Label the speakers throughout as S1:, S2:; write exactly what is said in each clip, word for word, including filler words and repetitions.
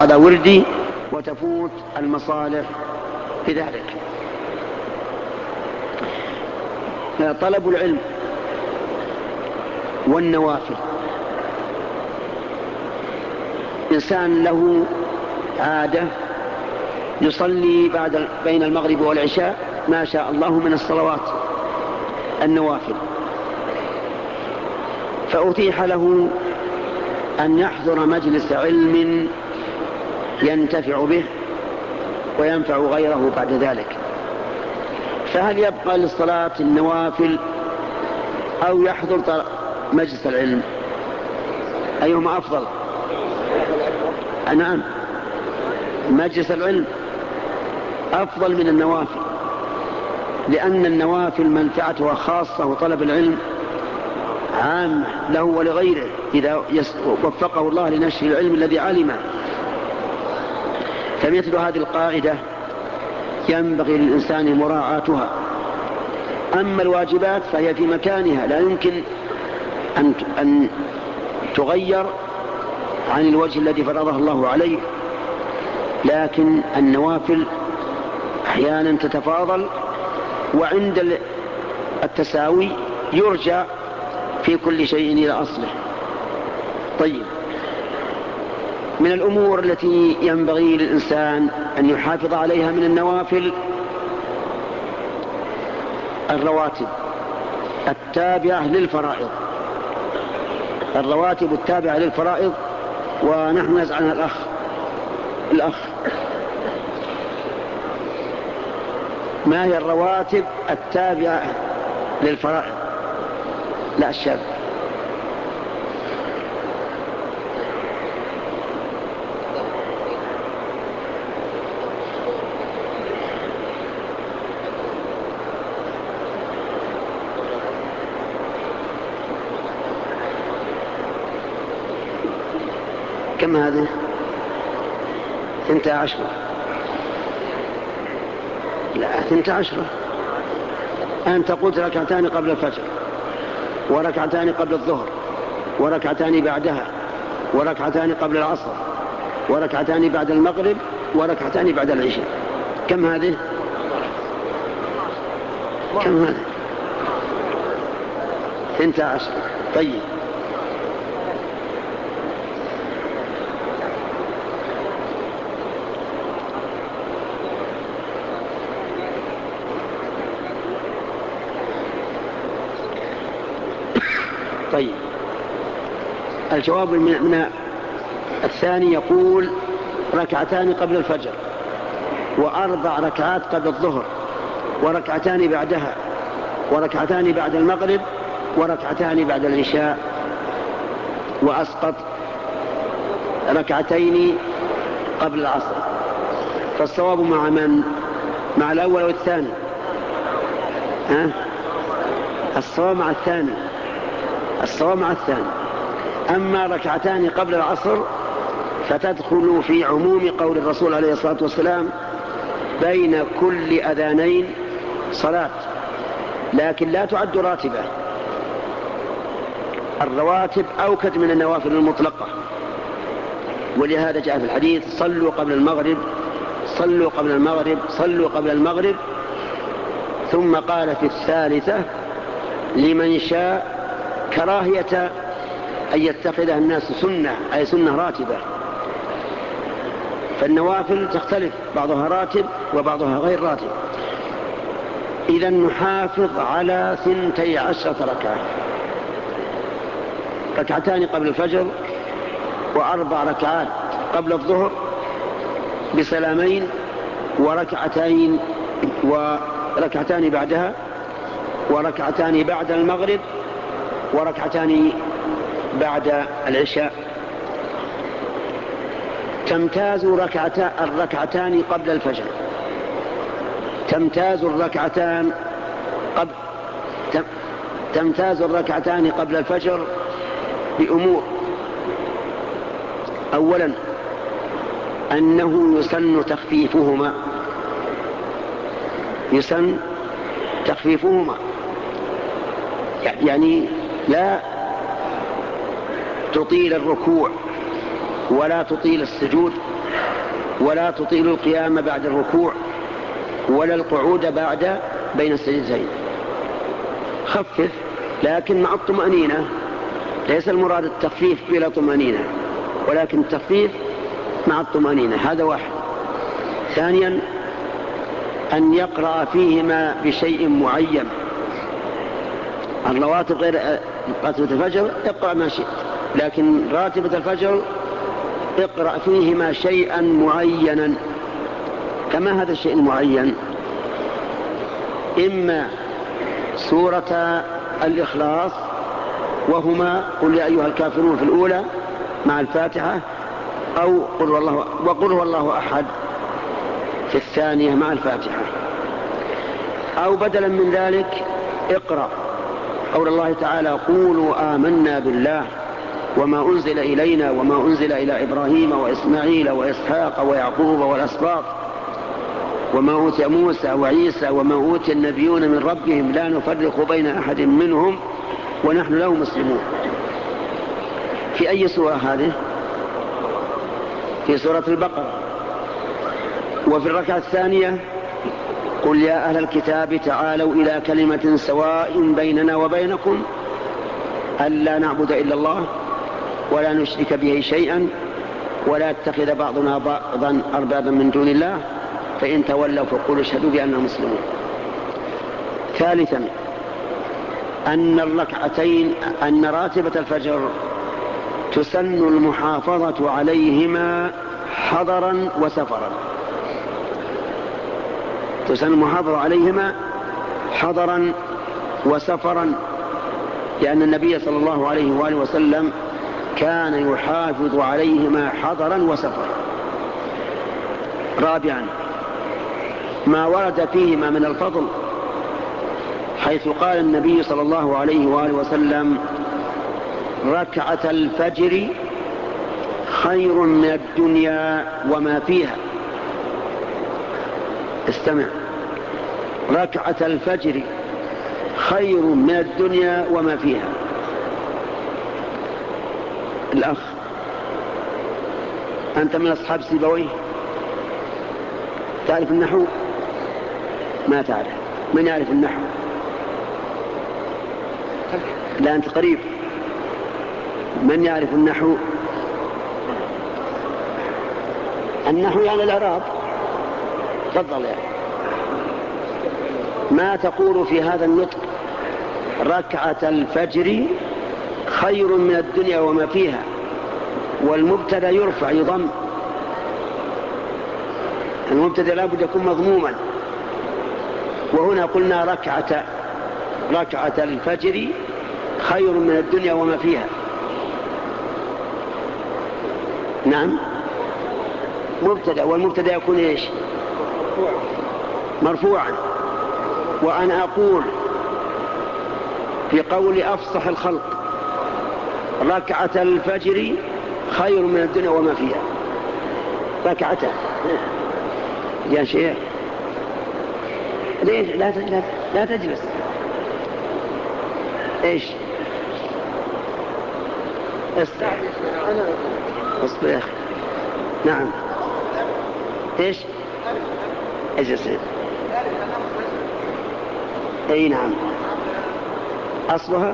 S1: على وردي وتفوت المصالح بذلك. طلب العلم والنوافل، إنسان له عادة يصلي بعد بين المغرب والعشاء ما شاء الله من الصلوات النوافل، فأتيح له أن يحضر مجلس علم ينتفع به وينفع غيره بعد ذلك، فهل يبقى للصلاة النوافل أو يحضر مجلس العلم؟ أيهما أفضل؟ نعم، مجلس العلم أفضل من النوافل، لأن النوافل منفعتها خاصة وطلب العلم عام له ولغيره إذا وفقه الله لنشر العلم الذي علمه. فمثل هذه القاعدة ينبغي للإنسان مراعاتها. أما الواجبات فهي في مكانها، لا يمكن أن أن تغير عن الوجه الذي فرضه الله عليه، لكن النوافل أحيانا تتفاضل، وعند التساوي يرجع في كل شيء إلى أصله. طيب، من الأمور التي ينبغي للإنسان أن يحافظ عليها من النوافل الرواتب التابعة للفرائض، الرواتب التابعة للفرائض. ونحن نسأل الأخ الأخ ما هي الرواتب التابعة للفرائض؟ لا، الشاب. كم هذه؟ ثنتا عشرة. لا، ثنتا عشرة. أنت قلت ركعتان قبل الفجر، وركعتان قبل الظهر، وركعتان بعدها، وركعتان قبل العصر، وركعتان بعد المغرب، وركعتان بعد العشاء. كم هذه؟ كم هذه؟ ثنتا عشرة. طيب، طيب، الجواب من الثاني يقول ركعتان قبل الفجر، وأربع ركعات قبل الظهر، وركعتان بعدها، وركعتان بعد المغرب، وركعتان بعد العشاء، وأسقط ركعتين قبل العصر. فالصواب مع من؟ مع الأول والثاني؟ ها؟ الصواب مع الثاني، الصواب مع الثاني. أما ركعتان قبل العصر فتدخل في عموم قول الرسول عليه الصلاة والسلام بين كل أذانين صلاة، لكن لا تعد راتبة. الرواتب أوكد من النوافل المطلقة، ولهذا جاء في الحديث صلوا قبل المغرب، صلوا قبل المغرب، صلوا قبل المغرب. ثم قال في الثالثة لمن شاء كراهية أن يتخذها الناس سنة، أي سنة راتبة. فالنوافل تختلف، بعضها راتب وبعضها غير راتب. إذا نحافظ على ثنتي عشرة ركعة، ركعتان قبل الفجر، وأربع ركعات قبل الظهر بسلامين، وركعتين وركعتان بعدها، وركعتان بعد المغرب، وركعتان بعد العشاء. تمتاز ركعتا الركعتان قبل الفجر، تمتاز الركعتان قبل تمتاز الركعتان قبل الفجر بأمور. أولا أنه يسن تخفيفهما، يسن تخفيفهما، يعني لا تطيل الركوع ولا تطيل السجود، ولا تطيل القيام بعد الركوع ولا القعود بعد بين السجدتين. خفف لكن مع الطمأنينة، ليس المراد التخفيف بلا طمأنينة، ولكن التخفيف مع الطمأنينة. هذا واحد. ثانيا أن يقرأ فيهما بشيء معين. الرواتب غير راتبة الفجر اقرأ ما شئت، لكن راتبة الفجر اقرأ فيهما شيئا معينا. كما هذا الشيء المعين؟ إما سورة الإخلاص وهما قل يا أيها الكافرون في الأولى مع الفاتحة، أو قل هو الله وقل هو الله أحد في الثانية مع الفاتحة، أو بدلا من ذلك اقرأ قول الله تعالى قولوا آمنا بالله وما أنزل إلينا وما أنزل إلى إبراهيم وإسماعيل وإسحاق ويعقوب والأسباط وما أوتي موسى وعيسى وما أوتي النبيون من ربهم لا نفرق بين أحد منهم ونحن له مسلمون. في أي سورة هذه؟ في سورة البقرة. وفي الركعة الثانية قل يا أهل الكتاب تعالوا إلى كلمة سواء بيننا وبينكم ألا نعبد إلا الله ولا نشرك به شيئا ولا يتخذ بعضنا بعضا أربابا من دون الله فإن تولوا فقولوا اشهدوا بأننا مسلمون. ثالثا أن الركعتين أن راتبة الفجر تسن المحافظة عليهما حضرا وسفرا. تسن المحافظة عليهما حضرا وسفرا، لأن النبي صلى الله عليه وآله وسلم كان يحافظ عليهما حضرا وسفرا. رابعا ما ورد فيهما من الفضل، حيث قال النبي صلى الله عليه وآله وسلم ركعة الفجر خير من الدنيا وما فيها. استمع، ركعة الفجر خير من الدنيا وما فيها. الأخ أنت من أصحاب سيبويه، تعرف النحو؟ ما تعرف. من يعرف النحو؟ لا أنت قريب. من يعرف النحو؟ النحو يعني الإعراب. تفضل يا ما تقول في هذا النطق ركعة الفجر خير من الدنيا وما فيها، والمبتدا يرفع يضم، المبتدا لابد يكون مضموما، وهنا قلنا ركعة ركعة الفجر خير من الدنيا وما فيها. نعم مبتدا، والمبتدا يكون ايش؟ مرفوعا. وأنا أقول في قول أفصح الخلق ركعة الفجر خير من الدنيا وما فيها. ركعتها يا شيخ ليش لا لا, لا تجلس؟ ايش استعد انا اصبر يا اخي. نعم ايش اجلس. اي نعم اصلها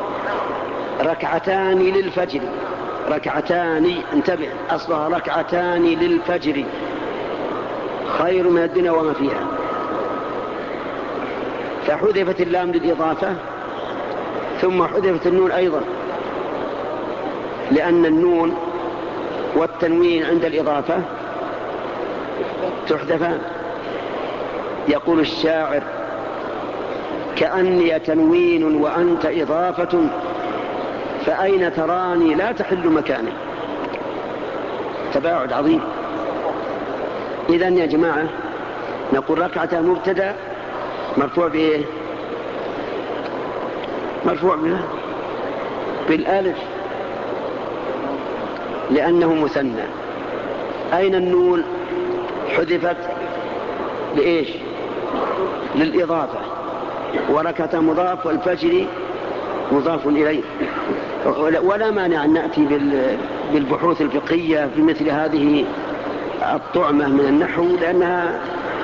S1: ركعتان للفجر. ركعتان انتبه، اصلها ركعتان للفجر خير من الدنيا وما فيها، فحذفت اللام للإضافة ثم حذفت النون أيضا، لأن النون والتنوين عند الإضافة تحذفان. يقول الشاعر كأني تنوين وأنت إضافة فأين تراني لا تحل مكاني. تباعد عظيم. إذن يا جماعة نقول ركعة مبتدأ مرفوع بإيه؟ مرفوع بها بالالف لأنه مثنى. أين النون؟ حذفت لإيش؟ للإضافة. وركعة مضاف والفجر مضاف إليه. ولا مانع أن نأتي بالبحوث الفقهية في مثل هذه الطعمة من النحو لأنها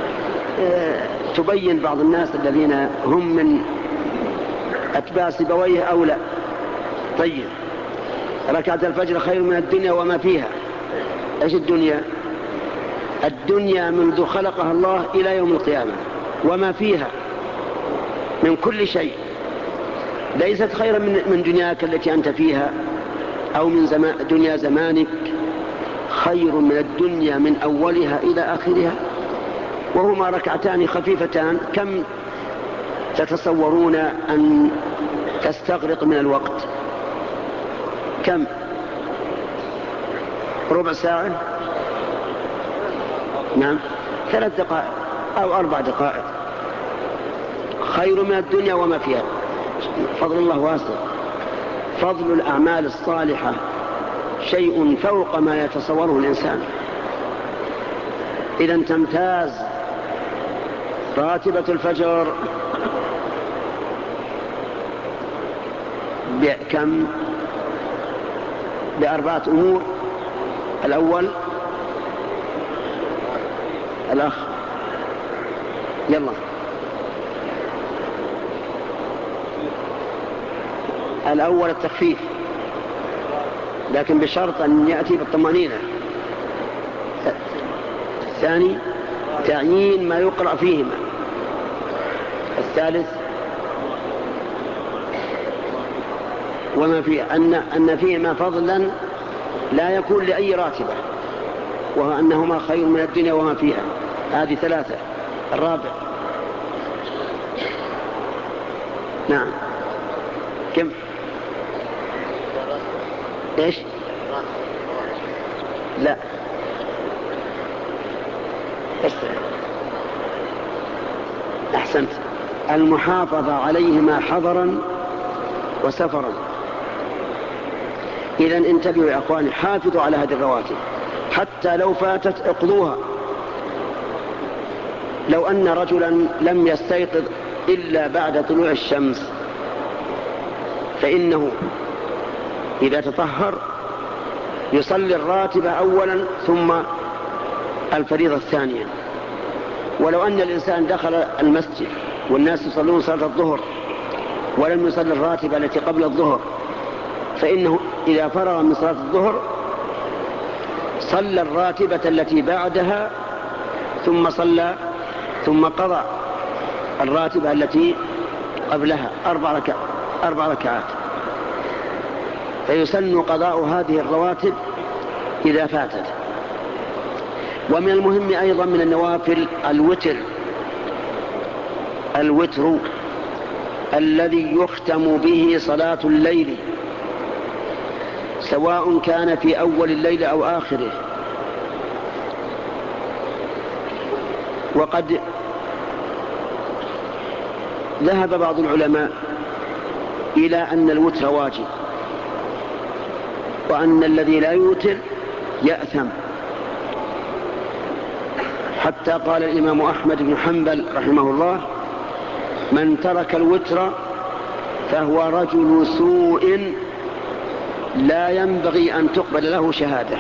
S1: تبين بعض الناس الذين هم من أتباع سيبويه أو لا. طيب، ركعة الفجر خير من الدنيا وما فيها. ايش الدنيا؟ الدنيا منذ خلقها الله إلى يوم القيامة وما فيها من كل شيء، ليست خيرا من دنياك التي أنت فيها أو من زمان دنيا زمانك، خير من الدنيا من أولها إلى آخرها، وهما ركعتان خفيفتان. كم تتصورون أن تستغرق من الوقت؟ كم؟ ربع ساعة؟ نعم، ثلاث دقائق أو أربع دقائق، خير من الدنيا وما فيها. فضل الله واسع. فضل الأعمال الصالحة شيء فوق ما يتصوره الإنسان. إذا تمتاز راتبة الفجر بكم؟ بأربعة أمور. الأول الأخ يلا الأول التخفيف، لكن بشرط أن يأتي بالطمأنينة. الثاني تعيين ما يقرأ فيهما. الثالث وما فيه أن, أن فيهما فضلا لا يكون لأي راتبة، وهو أنهما خير من الدنيا وما فيها. هذه ثلاثة. الرابع نعم كم؟ ايش؟ لا أحسنت، المحافظة عليهما حضرا وسفرا. إذن انتبهوا يا أخواني، حافظوا على هذه الرواتب حتى لو فاتت اقضوها. لو أن رجلا لم يستيقظ إلا بعد طلوع الشمس فإنه إذا تطهر يصلي الراتبة أولا ثم الفريضة الثانية. ولو أن الإنسان دخل المسجد والناس يصلون صلاة الظهر ولم يصلي الراتبة التي قبل الظهر، فإنه إذا فرغ من صلاة الظهر صلى الراتبة التي بعدها ثم صلى ثم قضى الراتبة التي قبلها أربع ركعات أربع ركعات فيسن قضاء هذه الرواتب إذا فاتت. ومن المهم أيضا من النوافل الوتر الوتر الذي يختم به صلاة الليل، سواء كان في أول الليل أو آخره. وقد ذهب بعض العلماء إلى أن الوتر واجب، وأن الذي لا يوتر يأثم، حتى قال الإمام أحمد بن حنبل رحمه الله: من ترك الوتر فهو رجل سوء لا ينبغي أن تقبل له شهادة.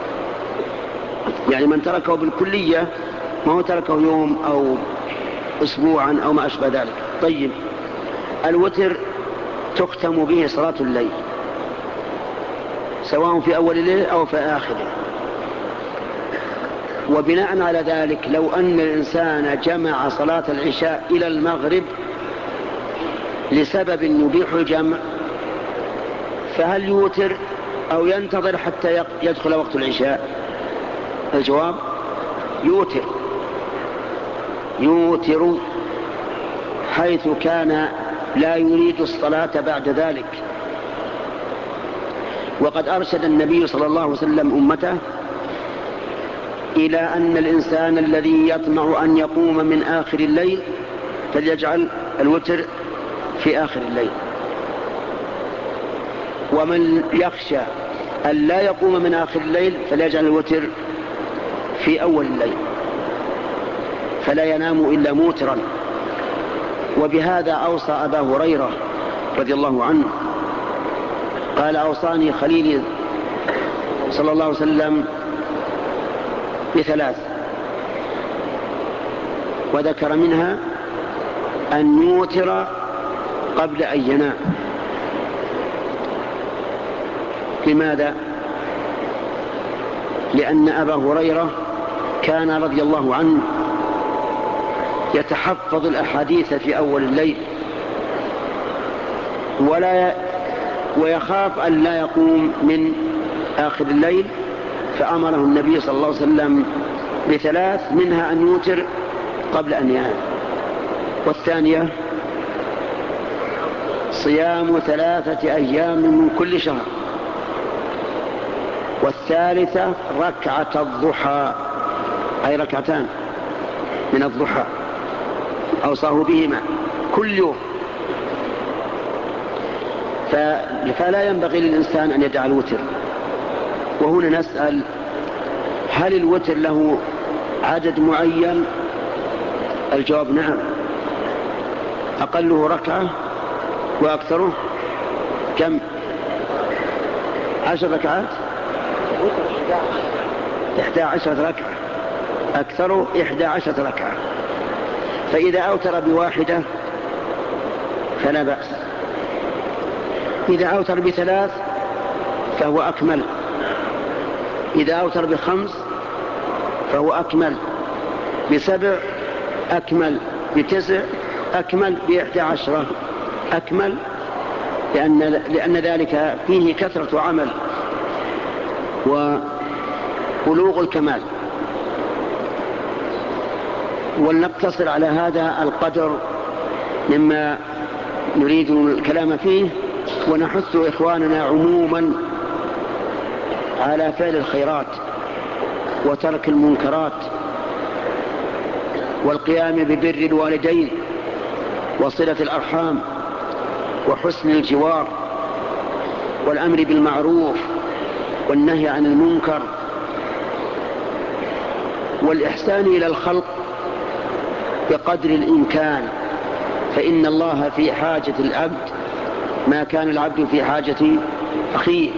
S1: يعني من تركه بالكلية، ما هو تركه يوم أو أسبوعا أو ما أشبه ذلك. طيب، الوتر تختم به صلاة الليل سواء في أول الليل أو في آخره. وبناء على ذلك لو أن الإنسان جمع صلاة العشاء إلى المغرب لسبب يبيح الجمع، فهل يوتر أو ينتظر حتى يدخل وقت العشاء؟ الجواب: يوتر يوتر حيث كان لا يريد الصلاة بعد ذلك. وقد أرشد النبي صلى الله عليه وسلم أمته إلى أن الإنسان الذي يطمع أن يقوم من آخر الليل فليجعل الوتر في آخر الليل، ومن يخشى أن لا يقوم من آخر الليل فليجعل الوتر في أول الليل، فلا ينام إلا موترا. وبهذا أوصى أبا هريرة رضي الله عنه قال: أوصاني خليلي صلى الله عليه وسلم بثلاث، وذكر منها أن يوتر قبل أن ينام. لماذا؟ لأن أبا هريرة كان رضي الله عنه يتحفظ الأحاديث في أول الليل ولا ويخاف أن لا يقوم من آخر الليل، فأمره النبي صلى الله عليه وسلم بثلاث، منها أن يوتر قبل أن ينام. والثانية صيام ثلاثة أيام من كل شهر. والثالثة ركعة الضحى، أي ركعتان من الضحى أوصاه بهما كل يوم. فلا ينبغي للإنسان أن يدع الوتر. وهنا نسأل: هل الوتر له عدد معين؟ الجواب نعم، أقله ركعة وأكثره كم؟ عشر ركعات، إحدى عشرة ركعة، أكثره إحدى عشرة ركعة. فإذا أوتر بواحدة فلا بأس، إذا أوتر بثلاث فهو أكمل، إذا أوتر بخمس فهو أكمل، بسبع أكمل، بتسع أكمل، بإحدى عشرة أكمل، لأن, لأن ذلك فيه كثرة عمل وبلوغ الكمال. ولنقتصر على هذا القدر مما نريد الكلام فيه، ونحث إخواننا عموما على فعل الخيرات وترك المنكرات والقيام ببر الوالدين وصلة الأرحام وحسن الجوار والأمر بالمعروف والنهي عن المنكر والإحسان إلى الخلق بقدر الإمكان، فإن الله في حاجة العبد ما كان العبد في حاجة أخيه،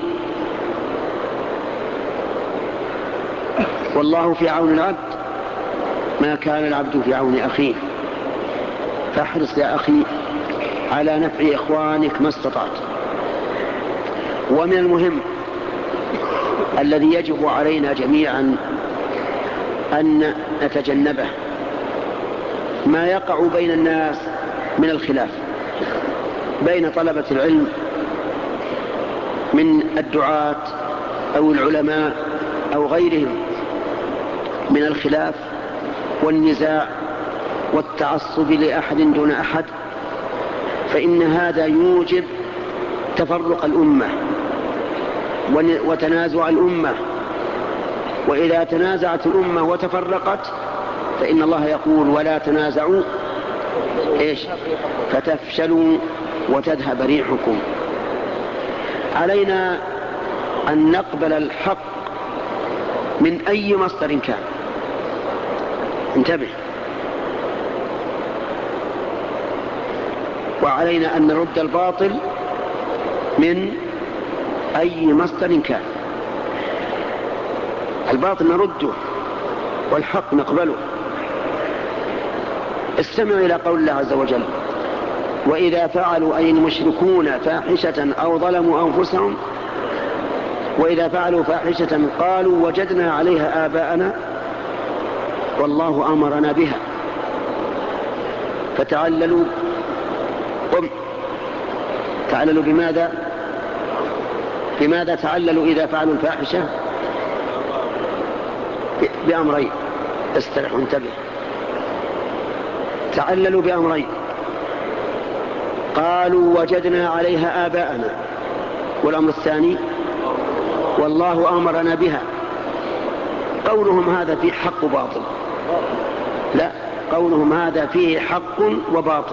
S1: والله في عون العبد ما كان العبد في عون أخيه. فاحرص يا أخي على نفع إخوانك ما استطعت. ومن المهم الذي يجب علينا جميعا أن نتجنبه ما يقع بين الناس من الخلاف بين طلبة العلم من الدعاة أو العلماء أو غيرهم من الخلاف والنزاع والتعصب لأحد دون أحد، فإن هذا يوجب تفرق الأمة وتنازع الأمة. وإذا تنازعت الأمة وتفرقت فإن الله يقول: ولا تنازعوا إيش فتفشلوا وتذهب ريحكم. علينا أن نقبل الحق من أي مصدر كان. انتبه. وعلينا أن نرد الباطل من أي مصدر كان. الباطل نرده والحق نقبله. استمع إلى قول الله عز وجل: وإذا فعلوا أي المشركون فاحشة أو ظلموا أنفسهم وإذا فعلوا فاحشة قالوا وجدنا عليها آباءنا والله أمرنا بها. فتعللوا قم تعللوا بماذا بماذا تعللوا إذا فعلوا الفاحشة؟ بأمرين. استرح وانتبه. تعللوا بأمرين: قالوا وجدنا عليها آباءنا، والأمر الثاني والله أمرنا بها. قولهم هذا فيه حق وباطل؟ لا، قولهم هذا فيه حق وباطل.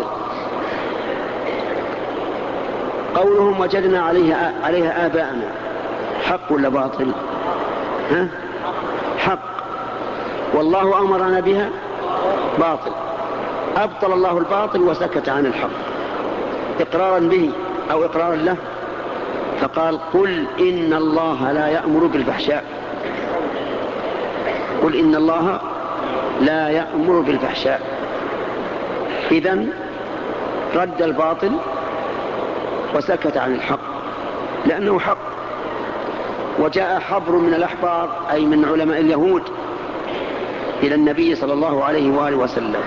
S1: قولهم وجدنا عليها عليها آباءنا حق ولا باطل؟ ها؟ حق. والله أمرنا بها باطل. أبطل الله الباطل وسكت عن الحق إقرارا به أو إقرارا له، فقال: قل إن الله لا يأمر بالفحشاء قل إن الله لا يأمر بالفحشاء. إذن رد الباطل وسكت عن الحق لأنه حق. وجاء حبر من الأحبار أي من علماء اليهود إلى النبي صلى الله عليه وآله وسلم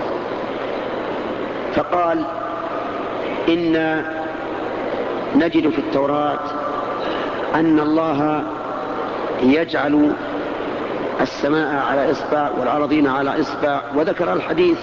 S1: فقال إن نجد في التوراة أن الله يجعل السماء على إصبع والأرضين على إصبع، وذكر الحديث.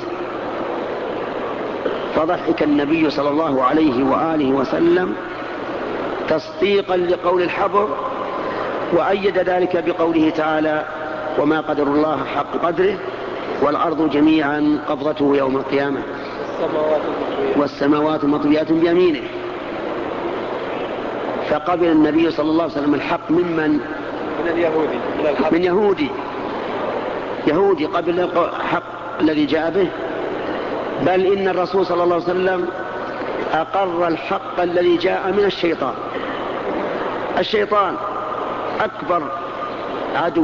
S1: فضحك النبي صلى الله عليه وآله وسلم تصديقا لقول الحبر، وأيد ذلك بقوله تعالى وما قدر الله حق قدره والأرض جميعا قبضته يوم القيامة والسماوات مطويات بيمينه. فقبل النبي صلى الله عليه وسلم الحق ممن؟
S2: من اليهودي من,
S1: من يهودي يهودي قبل الحق الذي جاء به. بل إن الرسول صلى الله عليه وسلم أقر الحق الذي جاء من الشيطان. الشيطان أكبر عدو،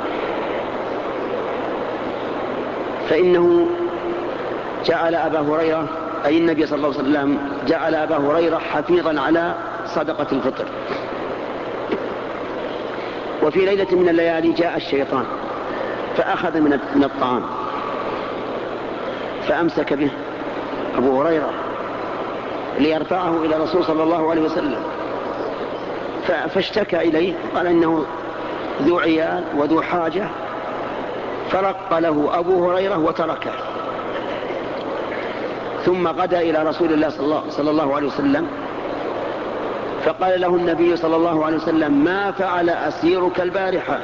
S1: فإنه جعل أبا هريرة أي النبي صلى الله عليه وسلم جعل أبا هريرة حفيظا على صدقة الفطر. وفي ليلة من الليالي جاء الشيطان فأخذ من الطعام فأمسك به أبو هريرة ليرفعه إلى الرسول صلى الله عليه وسلم، فاشتكى إليه قال إنه ذو عيال وذو حاجة، فرق له أبو هريرة وتركه. ثم غدا إلى رسول الله صلى الله عليه وسلم فقال له النبي صلى الله عليه وسلم ما فعل أسيرك البارحة؟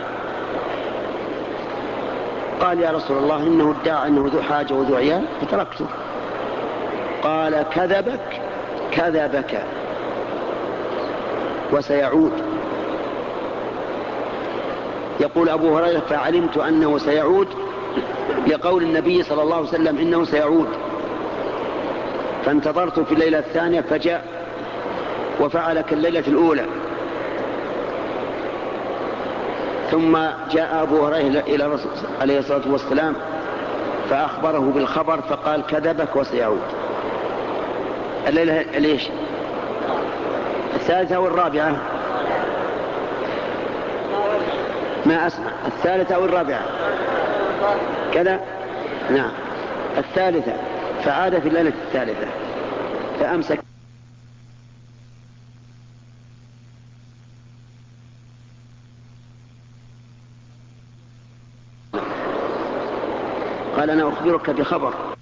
S1: قال يا رسول الله إنه ادعى أنه ذو حاجة وذو عيال فتركته. قال كذبك كذبك وسيعود. يقول أبو هريرة فعلمت أنه سيعود لقول النبي صلى الله عليه وسلم إنه سيعود، فانتظرت في الليلة الثانية فجاء وفعل كالليلة الأولى. ثم جاء أبو هريرة إلى الرسول عليه الصلاة والسلام فأخبره بالخبر فقال كذبك وسيعود. الليلة ليش الثالثة والرابعة؟ ما أسمع. الثالثة والرابعة كذا؟ نعم الثالثة. فعاد في الليلة الثالثة فأمسك قال أنا أخبرك بخبر